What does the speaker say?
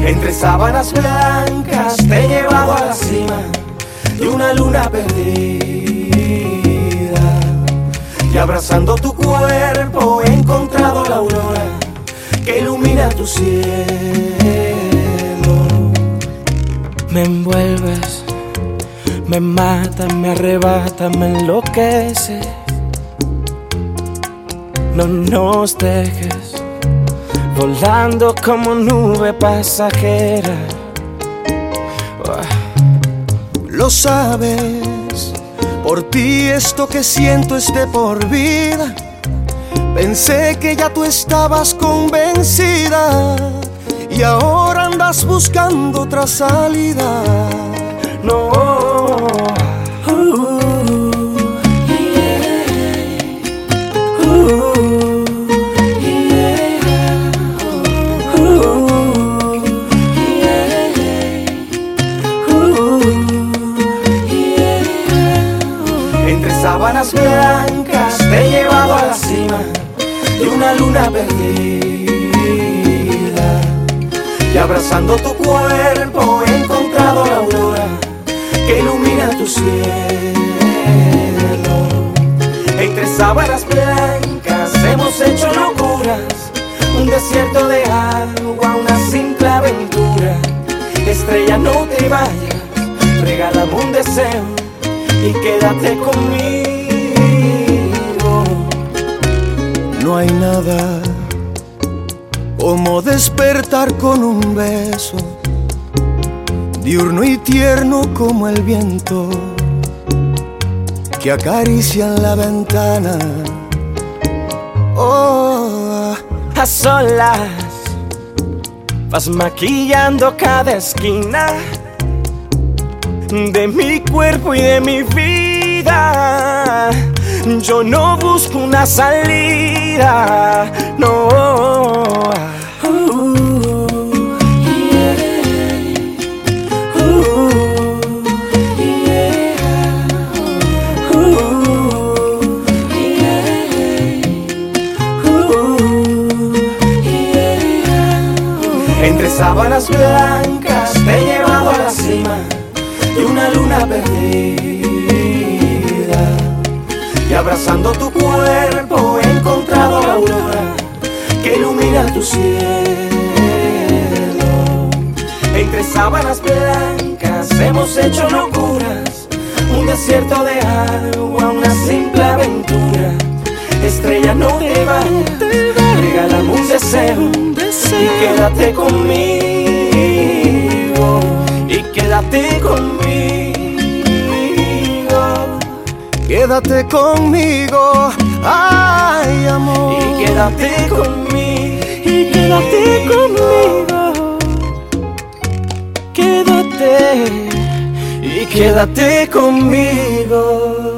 Entre sábanas blancas te he llevado a la cima de una luna perdida, y abrazando tu cuerpo he encontrado la aurora que ilumina tu cielo. Me envuelves, me mata, me arrebata, me enloquece. No nos dejes volando como nube pasajera. Lo sabes, por ti esto que siento es de por vida. Pensé que ya tú estabas convencida y ahora andas buscando otra salida. No. Entre sábanas blancas te he llevado a la cima de una luna perdida, y abrazando tu cuerpo he encontrado la aurora que ilumina tu cielo. Entre sábanas blancas hemos hecho locuras, un desierto de agua, una simple aventura. Estrella, no te vayas, regálame un deseo y quédate conmigo. No hay nada como despertar con un beso, diurno y tierno como el viento que acaricia en la ventana. Oh, a solas vas maquillando cada esquina de mi cuerpo y de mi vida. Yo no busco una salida, no. Entre sábanas blancas te he llevado a la cima de una luna perdida, y abrazando tu cuerpo he encontrado la aurora que ilumina tu cielo. Entre sábanas blancas hemos hecho locuras, un desierto de agua, una simple aventura. Estrella, no te vayas, regálame un deseo y quédate conmigo, y quédate conmigo, quédate conmigo, ay amor. y quédate conmigo, Y quédate conmigo, quédate, y quédate conmigo.